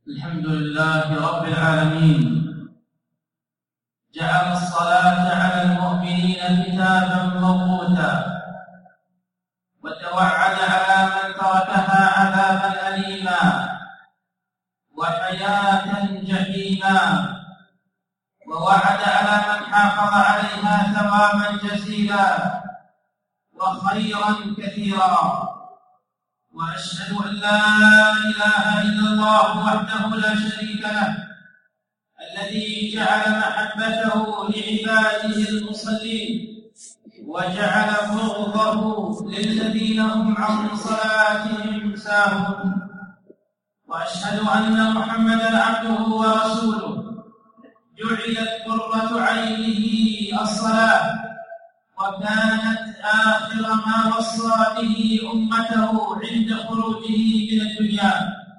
الحمد لله رب العالمين، جعل الصلاة على المؤمنين كتابا موقوتا، وتوعد على من تركها عذابا أليما وحياة جحيما، ووعد على من حافظ عليها ثوابا جزيلا وخيرا كثيرا. وأشهد أن لا إله إلا الله وحده لا شريك له، الذي جعل محبته لعباده المصلين وجعل بغضه للذين هم عن صلاتهم ساهون. وأشهد أن محمدا عبده ورسوله، جعلت قرة عينه الصلاة، وكانت آخر ما وصى به أمته عند خروجه من الدنيا،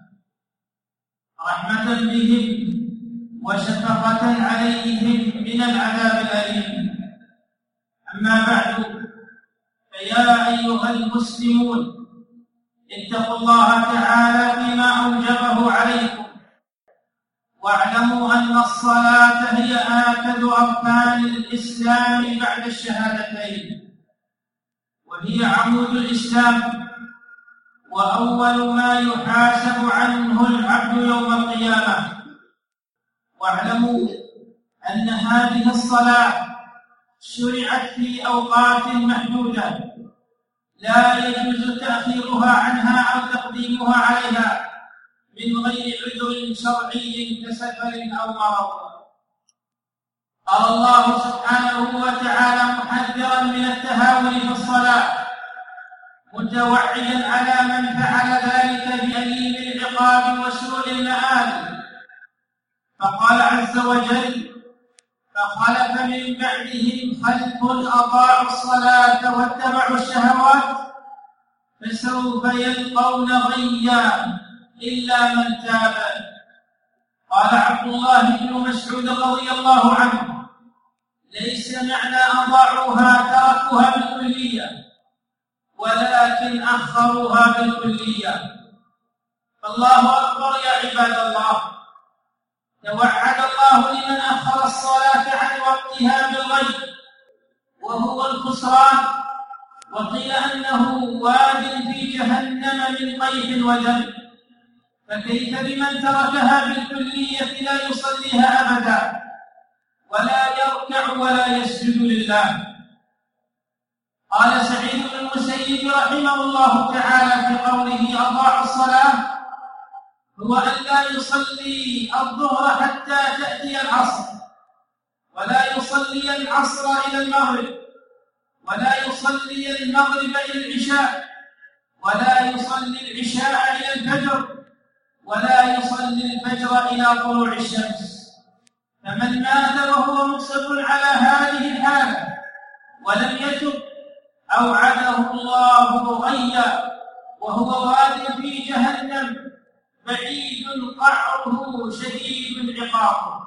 رحمة بهم وشفقة عليهم من العذاب الأليم. أما بعد، فيا أيها المسلمون، اتقوا الله تعالى فيما أوجبه عليكم، واعلموا أن الصلاة هي آكد أركان الإسلام بعد الشهادتين، وهي عمود الإسلام، وأول ما يحاسب عنه العبد يوم القيامة. واعلموا أن هذه الصلاة شرعت في أوقات محدودة، لا يجوز تأخيرها عنها أو تقديمها عليها من غير عذر شرعي كسفر أو مرض. قال الله سبحانه وتعالى محذرا من التهاون في الصلاة، متوعدا على من فعل ذلك بأليم العقاب وسوء المآل، فقال عز وجل: فخلف من بعدهم خلف أضاعوا الصلاة واتبعوا الشهوات فسوف يلقون غيا إلا من تاب. قال عبد الله بن مسعود رضي الله عنه: ليس معنى أضاعوها تركوها بالكلية، ولكن أخروها بالكلية. فالله أكبر يا عباد الله، توعد الله لمن أخر الصلاة عن وقتها بالغيب وهو الخسران، وقيل أنه واد في جهنم من قيح ودم، فكيف بمن تركها بالكلية لا يصليها أبدا ولا يركع ولا يسجد لله. قال سعيد بن المسيب رحمه الله تعالى في قوله أضاعوا الصلاة: هو أن لا يصلي الظهر حتى تأتي العصر، ولا يصلي العصر إلى المغرب، ولا يصلي المغرب إلى العشاء، ولا يصلي العشاء إلى الفجر، ولا يصلي الفجر إلى طلوع الشمس. فمن مات وهو مصر على هذه الحالة ولم يتب أوعده الله غيا، وهو واد في جهنم بعيد قعره شديد عقابه.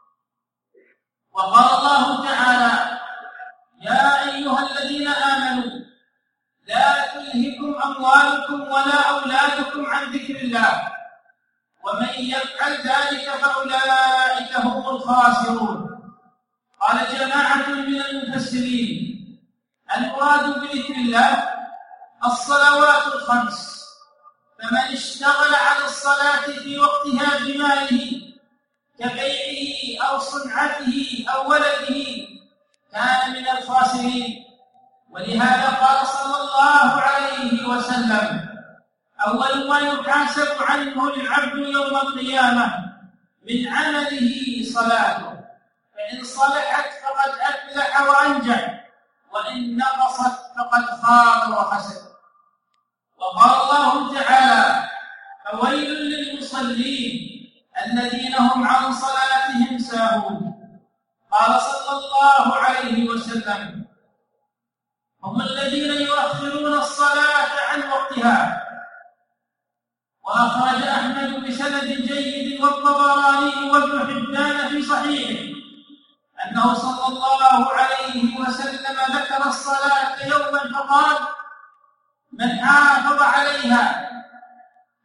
وقال الله تعالى: يا أيها الذين آمنوا لا تلهكم أموالكم ولا أولادكم عن ذكر الله، ومن يفعل ذلك فأولئك هم الخاسرون. قال جماعة من المفسرين: المراد بذكر الله الصلوات الخمس، فمن اشتغل عن الصلاة في وقتها بماله كبيعه أو صنعته أو ولده كان من الخاسرين. ولهذا قال صلى الله عليه وسلم: أول ما يحاسب عنه العبد يوم القيامة من عمله صلاته، فإن صلحت فقد أفلح وأنجح، وإن نقصت فقد خاب وخسر. وقال الله تعالى: فويل للمصلين الذين هم عن صلاتهم ساهون. قال صلى الله عليه وسلم: هم الذين يؤخرون الصلاة عن وقتها. وأخرج أحمد بسند جيد والطبراني وابن حبان في صحيحه أنه صلى الله عليه وسلم ذكر الصلاة يوما فقال: من حافظ عليها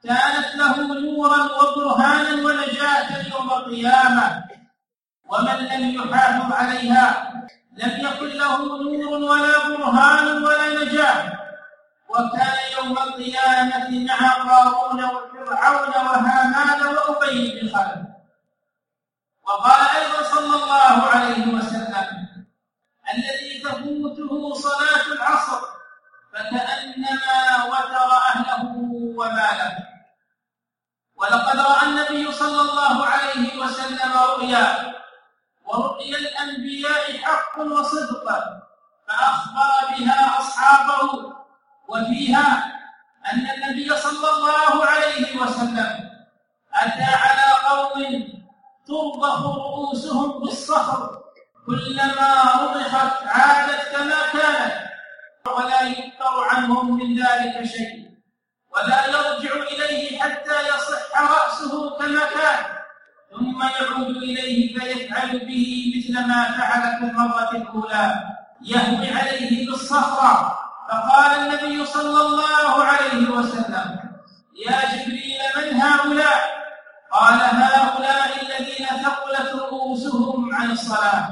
كانت له نورا وبرهانا ونجاة يوم القيامة، ومن لم يحافظ عليها لم يكن له نور ولا برهان ولا نجاة، وكان يوم القيامة مع قارون وفرعون وهامان وأبي بن خلف. وقال أيضا صلى الله عليه وسلم: الذي تفوته صلاة العصر فكأنما وتر أهله وماله. ولقد رأى النبي صلى الله عليه وسلم رؤيا، ورؤيا الأنبياء حق وصدق، فأخبر بها أصحابه، وفيها أن النبي صلى الله عليه وسلم أتى على قوم ترضخ رؤوسهم بالصخر، كلما رضخت عادت كما كانت، ولا يذكر عنهم من ذلك شيء، ولا يرجع إليه حتى يصح رأسه كما كان، ثم يعود إليه فيفعل به مثل ما فعل في المرة الأولى، يهوي عليه بالصخرة. فقال النبي صلى الله عليه وسلم: يا جبريل من هؤلاء؟ قال: هؤلاء الذين ثقلت رؤوسهم عن الصلاة.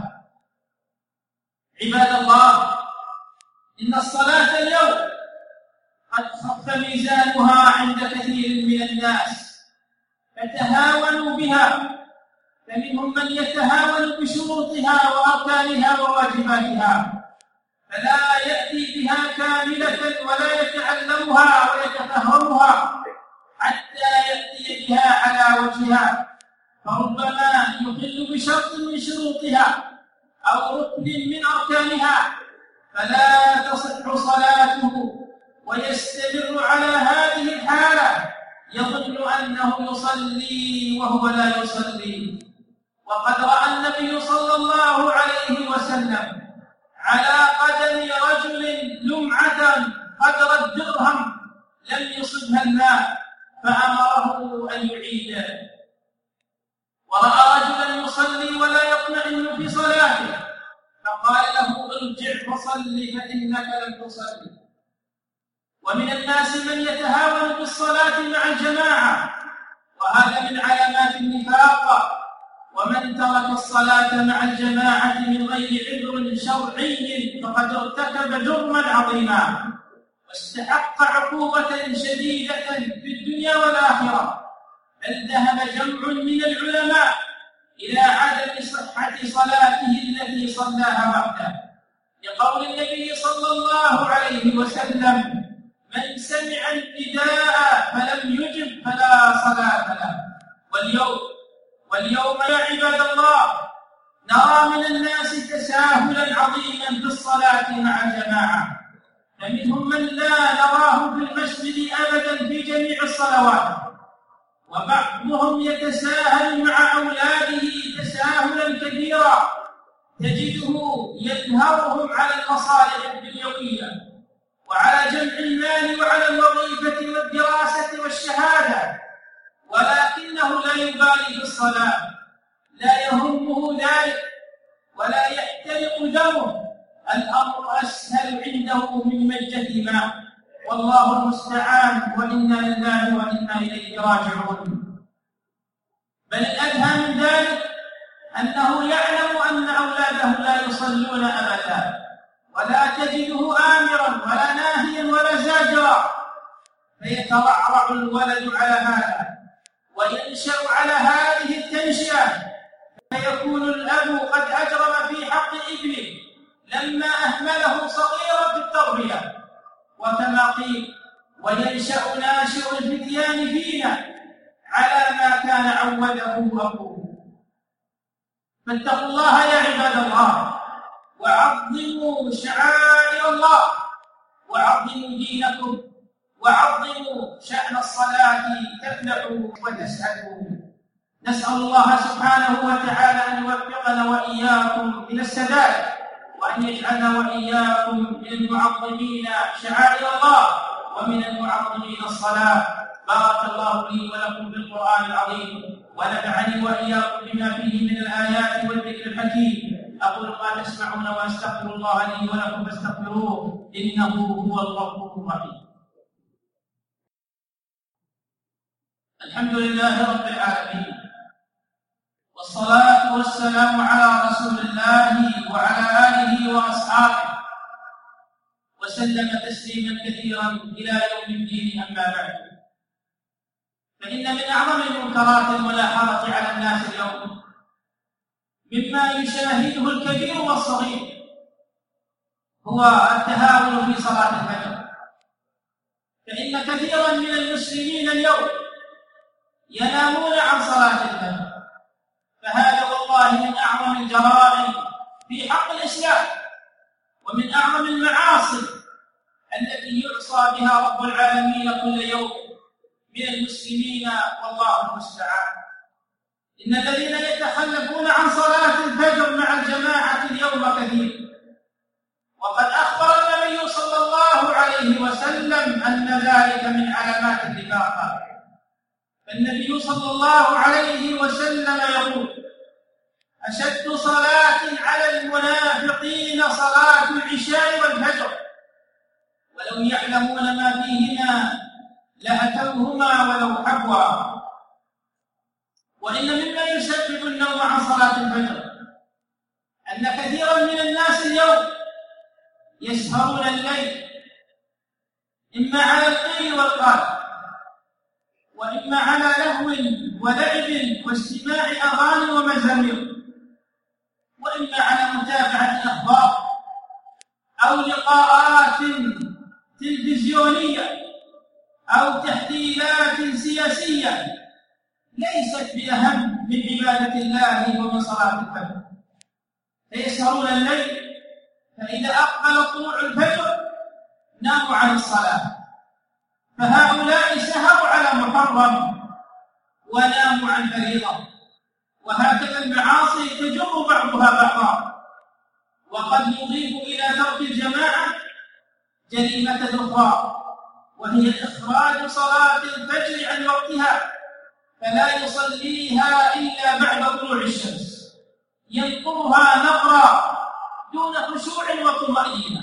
عباد الله، إن الصلاة اليوم قد خف ميزانها عند كثير من الناس، فتهاونوا بها، فمنهم من يتهاون بشروطها وأركانها وواجباتها، فلا يأتي بها كاملة ولا يتعلمها ويتفهمها حتى يأتي بها على وجهها، فربما يخل بشرط من شروطها أو ركن من أركانها فلا تصح صلاته، ويستمر على هذه الحالة يظن أنه يصلي وهو لا يصلي. وقد رأى النبي صلى الله عليه وسلم على قدم رجل لمعة قدر الدرهم لم يصبها الماء، فأمره أن يعيده. ورأى رجلا يصلي ولا يطمئن في صلاته، فقال له: ارجع فصل فإنك لم تصلي. ومن الناس من يتهاون بالصلاة مع الجماعة، وهذا من علامات النفاق. ومن ترك الصلاة مع الجماعة من غير عذر شرعي فقد ارتكب جرما عظيما، واستحق عقوبة شديدة في الدنيا والآخرة. بل ذهب جمع من العلماء إلى عدم صحة صلاته التي صلاها وحده، لقول النبي صلى الله عليه وسلم: من سمع النداء فلم يجب فلا صلاة له. واليوم يا عباد الله نرى من الناس تساهلا عظيما في الصلاة مع الجماعة، فمنهم من لا نراه في المسجد أبدا في جميع الصلوات، وبعضهم يتساهل مع أولاده تساهلا كبيرا، تجده ينهرهم على المصالح الدنيوية وعلى جمع المال وعلى الوظيفة والدراسة والشهادة، ولكنه لا يبالي بالصلاة، لا يهمه ذلك ولا يحترق دمه، الأمر أسهل عنده من مجة ماء، والله المستعان، وإنا لله وإنا إليه راجعون. بل الأدهى من ذلك أنه يعلم أن أولاده لا يصلون أبدا، ولا تجده آمرا ولا ناهيا ولا زاجرا، فيترعرع الولد على هذا وينشأ على هذه التنشئة، فيكون الأب قد أجرم في حق ابنه لما أهمله صغيرا في التربية. وكما قيل: وينشأ ناشئ الفتيان فينا على ما كان عوده أبوه. فاتقوا الله يا عباد الله، وعظموا شعائر الله، وعظموا دينكم، وعظموا شأن الصلاة تفلحوا وتسعدوا. نسأل الله سبحانه وتعالى أن يوفقنا وإياكم إلى السداد، وأن يجعلنا وإياكم من المعظمين شعائر الله ومن المعظمين الصلاة. بارك الله لي ولكم في القرآن العظيم، ونفعني وإياكم بما فيه من الآيات والذكر الحكيم. أقول ما تسمعون وأستغفر الله لي ولكم فاستغفروه إنه هو الغفور الرحيم. الحمد لله رب العالمين، والصلاة والسلام على رسول الله وعلى آله وأصحابه وسلم تسليما كثيرا إلى يوم الدين. أما بعد، فإن من أعظم المنكرات الملاحظة على الناس اليوم مما يشاهده الكبير والصغير هو التهاون في صلاة الفجر. فإن كثيرا من المسلمين اليوم ينامون عن صلاة الفجر، فهذا والله من أعظم الجرائم في حق الإسلام ومن أعظم المعاصي التي يعصى بها رب العالمين كل يوم من المسلمين، والله المستعان. إن الذين يتخلفون عن صلاة الفجر مع الجماعة اليوم كثير، وقد أخبر النبي صلى الله عليه وسلم أن ذلك من علامات النفاق. فالنبي صلى الله عليه وسلم يقول: أشد صلاة على المنافقين صلاة العشاء والفجر، ولو يعلمون ما فيهما لأتوهما ولو حبوا. وإن مما يسبب النوم عن صلاة الفجر أن كثيرا من الناس اليوم يسهرون الليل، إما على القيل والقال، وإما على لهو ولعب واستماع أغاني ومزامير، وإما على متابعة أخبار أو لقاءات تلفزيونية أو تحليلات سياسية ليست بأهم من عبادة الله ومن صلاة الفجر. فيسهرون الليل، فإذا أقبل طلوع الفجر ناموا عن الصلاة، فهؤلاء سهروا على محرم وناموا عن فريضة. وهكذا المعاصي تجر بعضها بعضا، وقد يضيف إلى ترك الجماعة جريمة أخرى، وهي إخراج صلاة الفجر عن وقتها، فلا يصليها إلا بعد طلوع الشمس، ينقرها نقرا دون خشوع وطمأنينة.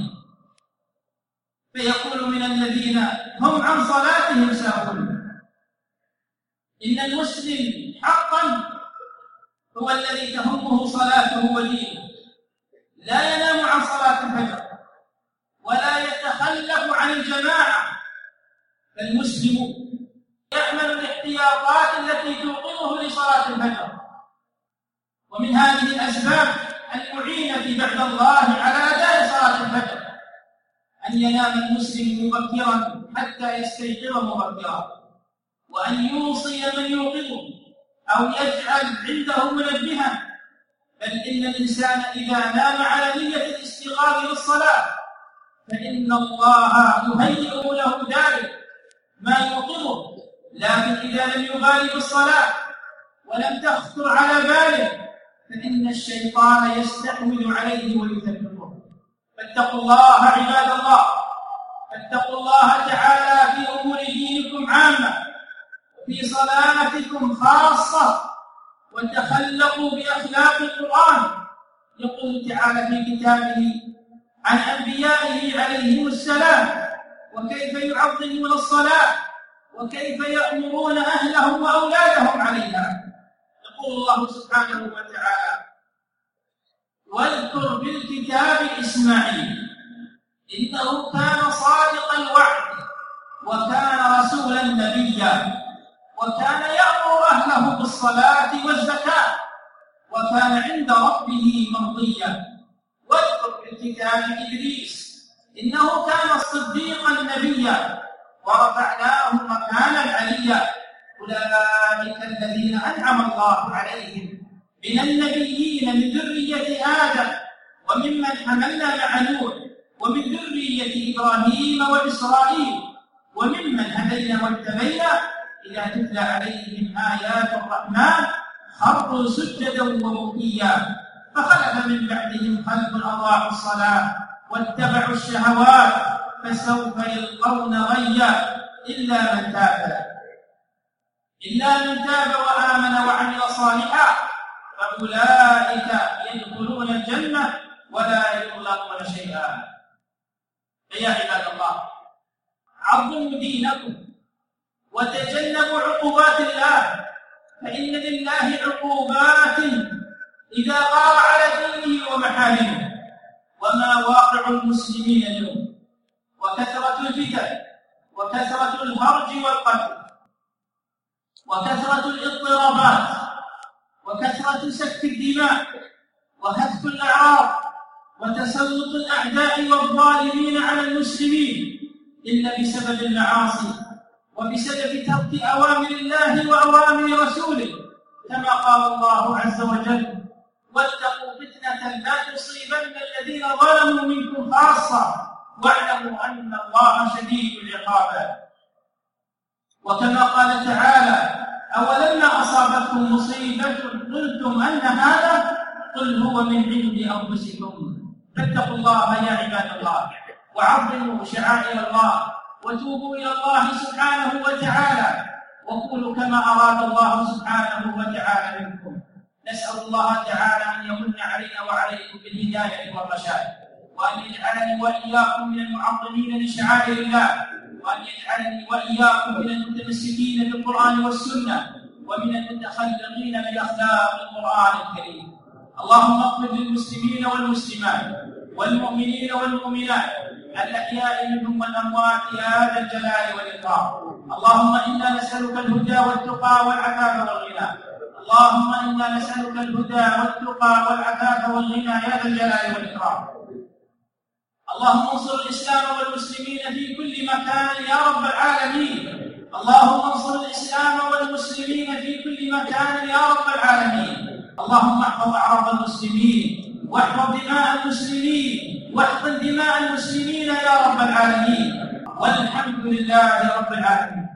فيقول من الذين هم عن صلاتهم ساهون: إن المسلم حقا هو الذي تهمه صلاته ودينه، لا ينام عن صلاة الفجر ولا يتخلف عن الجماعة. فالمسلم يعمل الاحتياطات التي توقظه لصلاة الفجر. ومن هذه الأسباب المعينة بعد الله على أداء صلاة الفجر أن ينام المسلم مبكرا حتى يستيقظ مبكرا، وأن يوصي من يوقظه أو يجعل عنده منبها. بل إن الإنسان إذا نام على نية الاستيقاظ للصلاة فإن الله يهيئ له ذلك ما يوقظه. لكن إذا لم يبالي بالصلاة ولم تخطر على باله فإن الشيطان يستحوذ عليه ويثبته. فاتقوا الله عباد الله، فاتقوا الله تعالى في أمور دينكم عامة وفي صلاتكم خاصة، وتخلقوا بأخلاق القرآن. يقول تعالى في كتابه عن أنبيائه عليهم السلام وكيف يعظمون الصلاة وكيف يأمرون أهلهم وأولادهم عليها. يقول الله سبحانه وتعالى: واذكر في الكتاب إسماعيل إنه كان صادق الوعد وكان رسولا نبيا وكان يأمر أهله بالصلاة والزكاة وكان عند ربه مرضيا. واذكر في الكتاب إدريس إنه كان صديقا نبيا ورفعناه مكانا عليا. أولئك الذين أنعم الله عليهم من النبيين من ذرية آدم وممن حملنا مع نوح ومن ذرية إبراهيم وإسرائيل وممن هدينا واجتبينا إذا تتلى عليهم آيات الرحمن خروا سجدا وبكيا. فخلف من بعدهم خلف أضاعوا الصلاة واتبعوا الشهوات فسوف يلقون غيا إلا من تاب وآمن وعمل صالحا فأولئك يدخلون الجنة ولا يظلمون شيئا. فيا عباد الله، عظموا دينكم وتجنبوا عقوبات الله، فإن لله عقوبات إذا غار على دينه ومحارمه. وما واقع المسلمين اليوم، وكثرة الفتن، وكثرة الهرج والقتل، وكثرة الاضطرابات، وكثرة سفك الدماء، وهتك الأعراض، وتسلط الأعداء والظالمين على المسلمين، إلا بسبب المعاصي وبسبب ترك أوامر الله وأوامر رسوله، كما قال الله عز وجل: واتقوا فتنة لا تصيبن الذين ظلموا منكم خاصة واعلموا أن الله شديد العقاب. وكما قال تعالى: أولما أصابتكم مصيبة قلتم أن هذا قل هو من عند أنفسكم فاتقوا الله يا عباد الله، وعظموا شعائر الله، وتوبوا إلى الله سبحانه وتعالى، وقولوا كما أراد الله سبحانه وتعالى منكم. نسأل الله تعالى أن يمن علينا وعليكم بالهداية والرشاد، وأن يجعلني وإياكم من المعظمين لشعائر الله، وأن يجعلني وإياكم من المتمسكين بالقرآن والسنة، ومن المتخلقين بأخلاق القرآن الكريم. اللهم اغفر للمسلمين والمسلمات والمؤمنين والمؤمنات الأحياء منهم والأموات يا ذا الجلال والإكرام. اللهم إنا نسألك الهدى والتقى والعفاف والغنى. اللهم إنا نسألك الهدى والتقى والعفاف والغنى يا ذا الجلال والإكرام. اللهم انصر الإسلام والمسلمين في كل مكان يا رب العالمين. اللهم انصر الإسلام والمسلمين في كل مكان يا رب العالمين. اللهم احفظ أعراض المسلمين، واحفظ دماء المسلمين، واحفظ دماء المسلمين يا رب العالمين، والحمد لله رب العالمين.